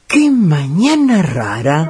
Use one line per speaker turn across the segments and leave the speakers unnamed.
¡Qué mañana rara!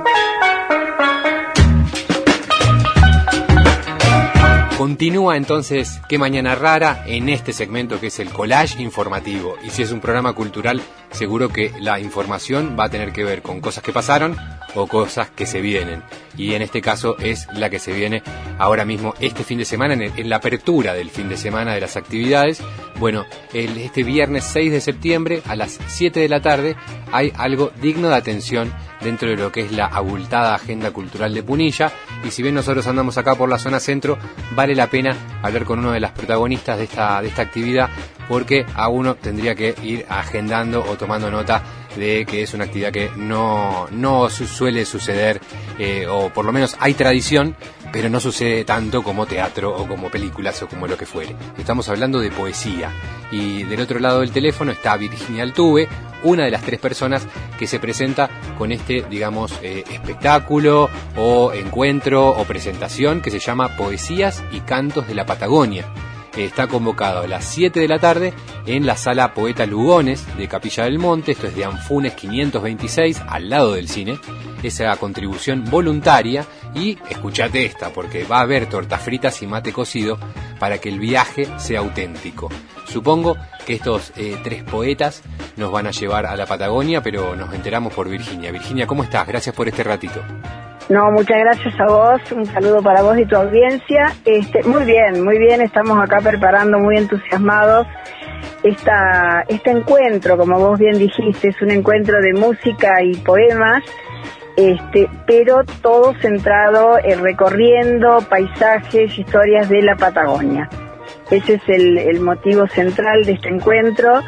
Continúa entonces Qué Mañana Rara en este segmento que es el collage informativo. Y si es un programa cultural, seguro que la información va a tener que ver con cosas que pasaron o cosas que se vienen. Y en este caso es la que se viene ahora mismo, este fin de semana, en la apertura del fin de semana de las actividades. Bueno, este viernes 6 de septiembre a las 7 de la tarde hay algo digno de atención dentro de lo que es la abultada agenda cultural de Punilla. Y si bien nosotros andamos acá por la zona centro, vale la pena hablar con uno de las protagonistas de esta actividad, porque a uno tendría que ir agendando o tomando nota de que es una actividad que no suele suceder, o por lo menos hay tradición, pero no sucede tanto como teatro o como películas o como lo que fuere. Estamos hablando de poesía. Y del otro lado del teléfono está Virginia Altuve, una de las 3 personas que se presenta con este, digamos, espectáculo o encuentro o presentación que se llama Poesías y Cantos de la Patagonia. Está convocado a las 7 de la tarde en la Sala Poeta Lugones de Capilla del Monte. Esto es de Anfunes 526, al lado del cine. Esa contribución voluntaria. Y escuchate esta, porque va a haber tortas fritas y mate cocido para que el viaje sea auténtico. Supongo que estos 3 poetas nos van a llevar a la Patagonia, pero nos enteramos por Virginia. Virginia, ¿cómo estás? Gracias por este ratito.
No, muchas gracias a vos, un saludo para vos y tu audiencia. Muy bien, estamos acá preparando muy entusiasmados este encuentro, como vos bien dijiste, es un encuentro de música y poemas, pero todo centrado en recorriendo paisajes, historias de la Patagonia. Ese es el motivo central de este encuentro.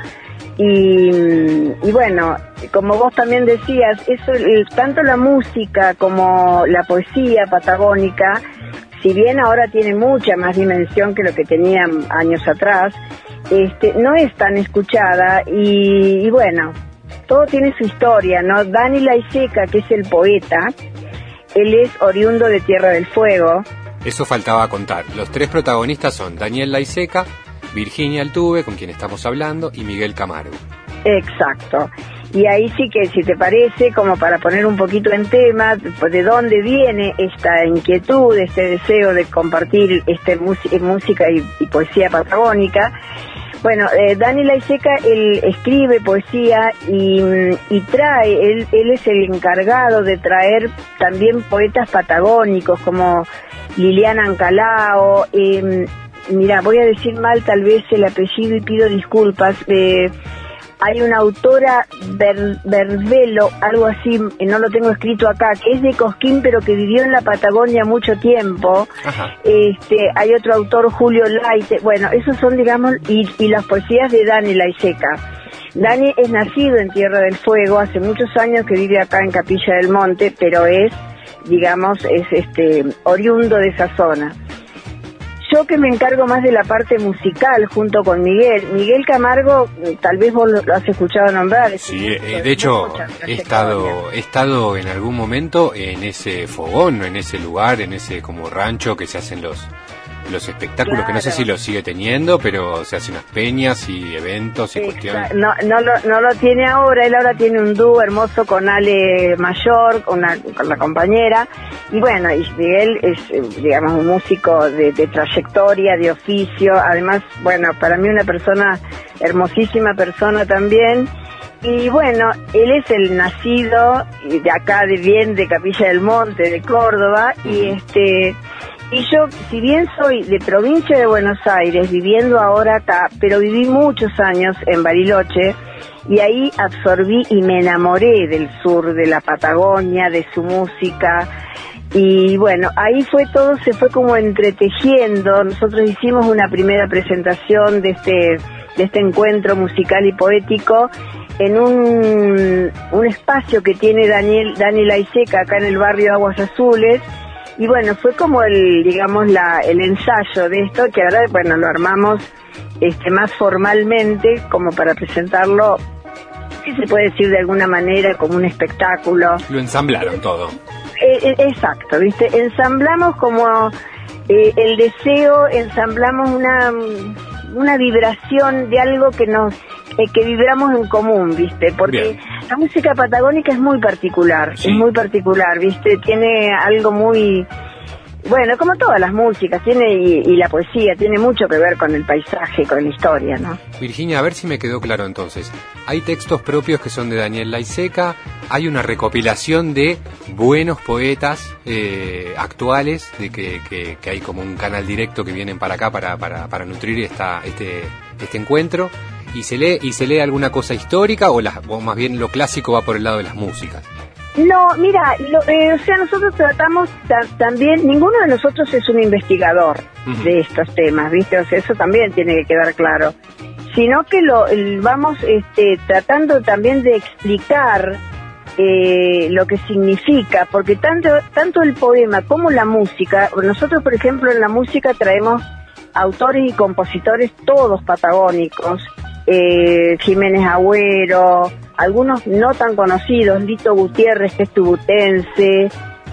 Y bueno, como vos también decías, eso, tanto la música como la poesía patagónica, si bien ahora tiene mucha más dimensión que lo que tenía años atrás, no es tan escuchada y bueno, todo tiene su historia, ¿no? Dani Laiseca, que es el poeta, él es oriundo de Tierra del Fuego.
Eso faltaba contar. Los 3 protagonistas son Daniel Laiseca, Virginia Altuve, con quien estamos hablando, y Miguel Camargo.
Exacto. Y ahí sí que, si te parece, como para poner un poquito en tema, de dónde viene esta inquietud, este deseo de compartir música y poesía patagónica. Bueno, Dani Laiseca, él escribe poesía y trae, él es el encargado de traer también poetas patagónicos como Liliana Ancalao. Mira, voy a decir mal tal vez el apellido y pido disculpas. Hay una autora, Berbelo, algo así, no lo tengo escrito acá, que es de Cosquín, pero que vivió en la Patagonia mucho tiempo. Ajá. Hay otro autor, Julio Laite. Bueno, esos son, digamos, y las poesías de Dani Laiseca. Dani es nacido en Tierra del Fuego, hace muchos años que vive acá en Capilla del Monte, pero es oriundo de esa zona. Yo que me encargo más de la parte musical junto con Miguel Camargo, tal vez vos lo has escuchado nombrar.
Sí, de hecho he estado en algún momento en ese fogón, en ese lugar, en ese como rancho que se hacen los espectáculos, claro. Que no sé si lo sigue teniendo, pero se hacen unas peñas y eventos y cuestiones.
No lo tiene ahora, él ahora tiene un dúo hermoso con Ale Mayor, con la compañera, y bueno, y Miguel es, digamos, un músico de trayectoria, de oficio, además, bueno, para mí una persona, hermosísima persona también. Y bueno, él es el nacido de acá, de Capilla del Monte, de Córdoba, y yo, si bien soy de provincia de Buenos Aires, viviendo ahora acá, pero viví muchos años en Bariloche, y ahí absorbí y me enamoré del sur, de la Patagonia, de su música, y bueno, ahí se fue como entretejiendo. Nosotros hicimos una primera presentación de este encuentro musical y poético en un espacio que tiene Dani Laiseca acá en el barrio Aguas Azules. Y bueno, fue como el ensayo de esto, que ahora, bueno, lo armamos más formalmente, como para presentarlo, si se puede decir de alguna manera, como un espectáculo.
Lo ensamblaron todo.
Exacto, ¿viste? Ensamblamos como el deseo, ensamblamos una vibración de algo que que vibramos en común, ¿viste? Porque
Bien.
la música patagónica es muy particular,
Sí.
es muy particular, ¿viste? Tiene algo muy... Bueno, como todas las músicas, tiene y la poesía, tiene mucho que ver con el paisaje, con la historia, ¿no?
Virginia, a ver si me quedó claro entonces. Hay textos propios que son de Daniel Laiseca, hay una recopilación de buenos poetas actuales, de que hay como un canal directo que vienen para acá para nutrir este encuentro, y se lee alguna cosa histórica o más bien lo clásico va por el lado de las músicas.
No, mira, o sea, nosotros tratamos también, ninguno de nosotros es un investigador de estos temas, ¿viste? O sea, eso también tiene que quedar claro. Sino que vamos tratando también de explicar lo que significa, porque tanto el poema como la música, nosotros por ejemplo en la música traemos autores y compositores todos patagónicos, Jiménez Agüero, algunos no tan conocidos, Lito Gutiérrez, que es tubutense,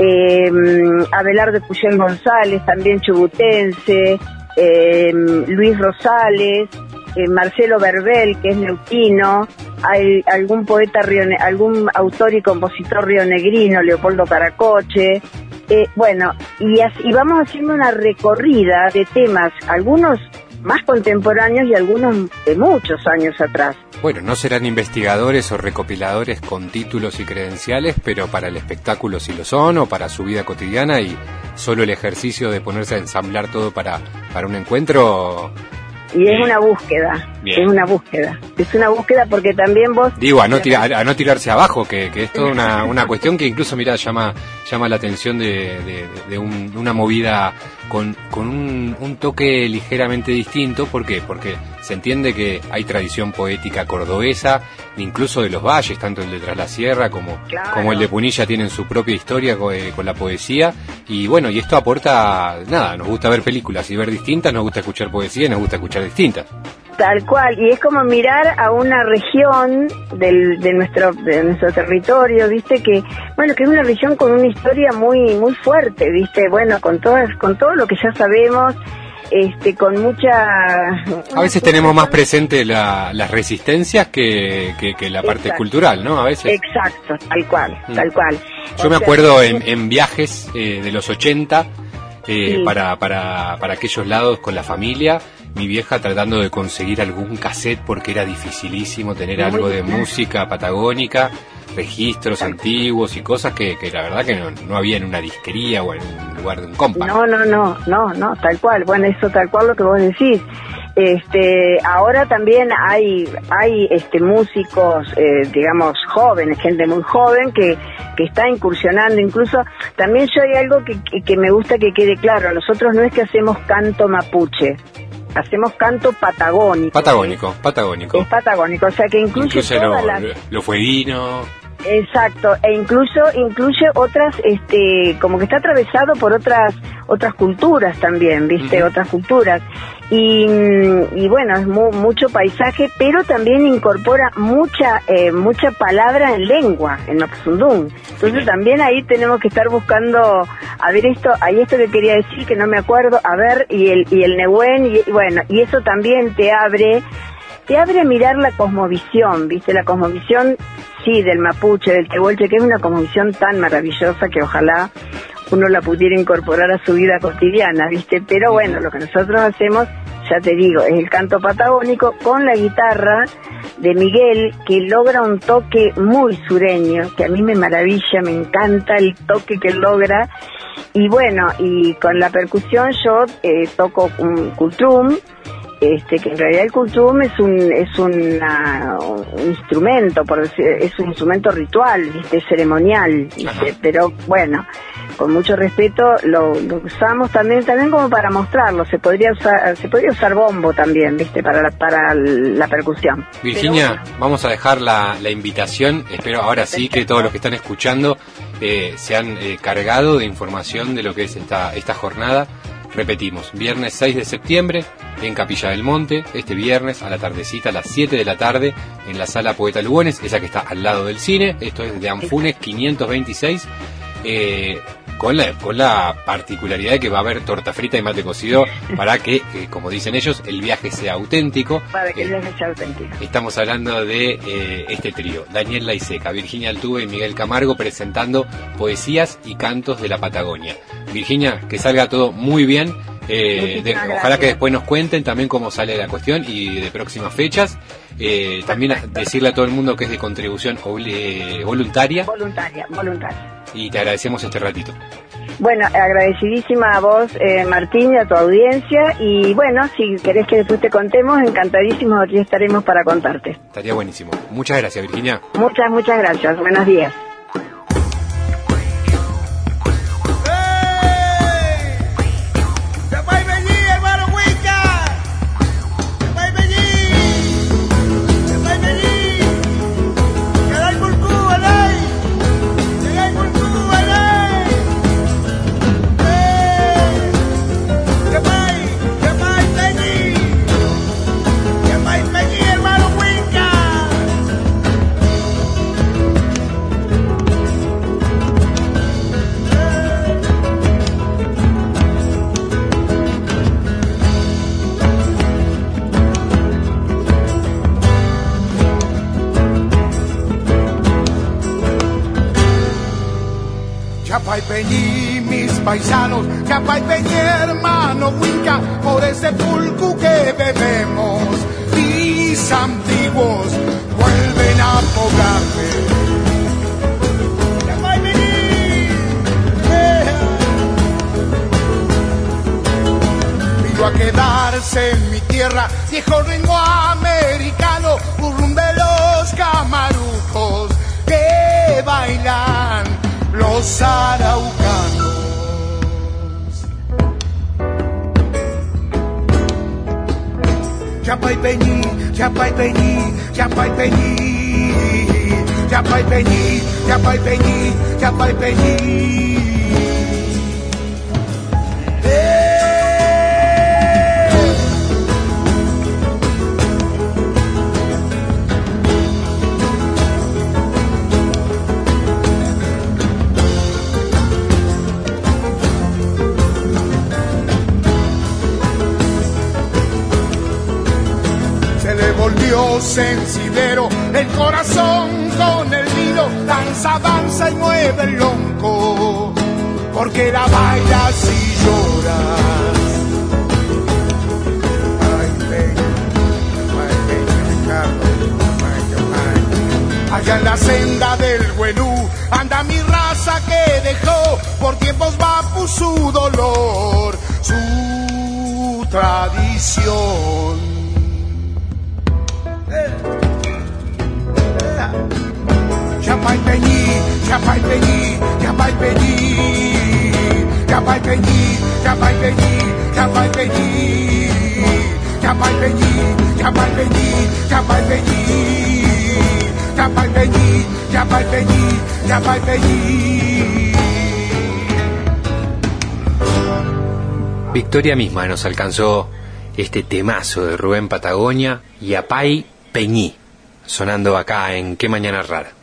Abelardo Puyol González, también chubutense, Luis Rosales, Marcelo Verbel, que es neuquino, hay algún algún autor y compositor rionegrino, Leopoldo Caracoche, bueno, y vamos haciendo una recorrida de temas, algunos más contemporáneos y algunos de muchos años atrás.
Bueno, no serán investigadores o recopiladores con títulos y credenciales, pero para el espectáculo sí lo son, o para su vida cotidiana, y solo el ejercicio de ponerse a ensamblar todo para un encuentro.
Y es una búsqueda,
Bien.
es una búsqueda porque también vos...
Digo, a no tirarse abajo, que es toda una cuestión que incluso, mira, llama la atención de una movida con un toque ligeramente distinto. ¿Por qué? Porque se entiende que hay tradición poética cordobesa, incluso de los valles, tanto el de Tras la Sierra como el de Punilla tienen su propia historia con la poesía, y bueno, y esto aporta, nada, nos gusta ver películas y ver distintas, nos gusta escuchar poesía y nos gusta escuchar distintas.
Tal cual, y es como mirar a una región de nuestro territorio, viste, que es una región con una historia muy muy fuerte, viste, bueno, con todo lo que ya sabemos, con mucha...
A veces tenemos más presente las resistencias que la parte cultural, ¿no? A veces.
Exacto, tal cual.
Yo me acuerdo en viajes de los 80, para aquellos lados con la familia, mi vieja tratando de conseguir algún cassette porque era dificilísimo tener algo de música patagónica, registros antiguos y cosas que la verdad que no había en una disquería o en un lugar de un compa.
No, tal cual. Bueno, eso tal cual lo que vos decís. Ahora también hay músicos, digamos, jóvenes, gente muy joven que está incursionando. Incluso también yo hay algo que me gusta que quede claro. Nosotros no es que hacemos canto mapuche, hacemos canto patagónico.
Patagónico.
Es patagónico, o sea que incluye
lo fueguino.
Exacto, e incluye otras, como que está atravesado por otras culturas también, ¿viste?
Uh-huh.
Otras culturas. Y bueno, es mucho paisaje, pero también incorpora mucha palabra en lengua, en Mapuzungún. Entonces también ahí tenemos que estar buscando, a ver esto que quería decir, que no me acuerdo, a ver, y el Nehuen, y bueno, y eso también te abre a mirar la cosmovisión, ¿viste? La cosmovisión, sí, del mapuche, del tehuelche, que es una cosmovisión tan maravillosa que ojalá uno la pudiera incorporar a su vida cotidiana, ¿viste? Pero bueno, lo que nosotros hacemos, ya te digo, es el canto patagónico con la guitarra de Miguel, que logra un toque muy sureño, que a mí me maravilla, me encanta el toque que logra. Y bueno, y con la percusión yo toco un cultrum, que en realidad el cultrum es un instrumento, por decir, es un instrumento ritual, ¿viste? Ceremonial, ¿viste? Pero bueno, con mucho respeto lo usamos también como para mostrarlo. Se podría usar bombo también, ¿viste? Para la percusión.
Virginia,
bueno,
vamos a dejar la invitación. Espero ahora sí que todos los que están escuchando se han cargado de información de lo que es esta jornada. Repetimos, viernes 6 de septiembre en Capilla del Monte, este viernes a la tardecita, a las 7 de la tarde, en la sala Poeta Lugones, esa que está al lado del cine. Esto es de Anfunes 526. con la particularidad de que va a haber torta frita y mate cocido para que, como dicen ellos, el viaje sea auténtico.
Para que el viaje sea auténtico.
Estamos hablando de este trío, Daniel Laiseca, Virginia Altuve y Miguel Camargo, presentando poesías y cantos de la Patagonia. Virginia, que salga todo muy bien. Ojalá que después nos cuenten también cómo sale la cuestión y de próximas fechas. También decirle a todo el mundo que es de contribución voluntaria.
Voluntaria.
Y te agradecemos este ratito.
Bueno, agradecidísima a vos, Martín, y a tu audiencia. Y bueno, si querés que después te contemos, encantadísimos, aquí estaremos para contarte.
Estaría buenísimo. Muchas gracias, Virginia.
Muchas gracias. Buenos días.
Chapaypeñí, mis paisanos, Chapaypeñí, hermano Huinca, por ese pulcu que bebemos, mis antiguos vuelven a poblarme. Chapaypeñí, vino a quedarse en mi tierra, viejo ringo americano, burrum de los camarujos que bailan los araucanos. Chapaypeñí, Chapaypeñí, Chapaypeñí, Chapaypeñí, Chapaypeñí, Chapaypeñí. Volvió sensidero el corazón con el vino, danza y mueve el lonco, porque la bailas y lloras. Allá en la senda del Huelú anda mi raza que dejó por tiempos Vapu su dolor, su tradición. Chapaypeñí, Chapaypeñí, Chapaypeñí, Chapaypeñí, Chapaypeñí, Chapaypeñí, Chapaypeñí, Chapaypeñí, Chapaypeñí, Chapaypeñí, Chapaypeñí, Chapaypeñí.
Victoria misma nos alcanzó este temazo de Rubén Patagonia y Apay Peñí, sonando acá en Qué Mañana Rara.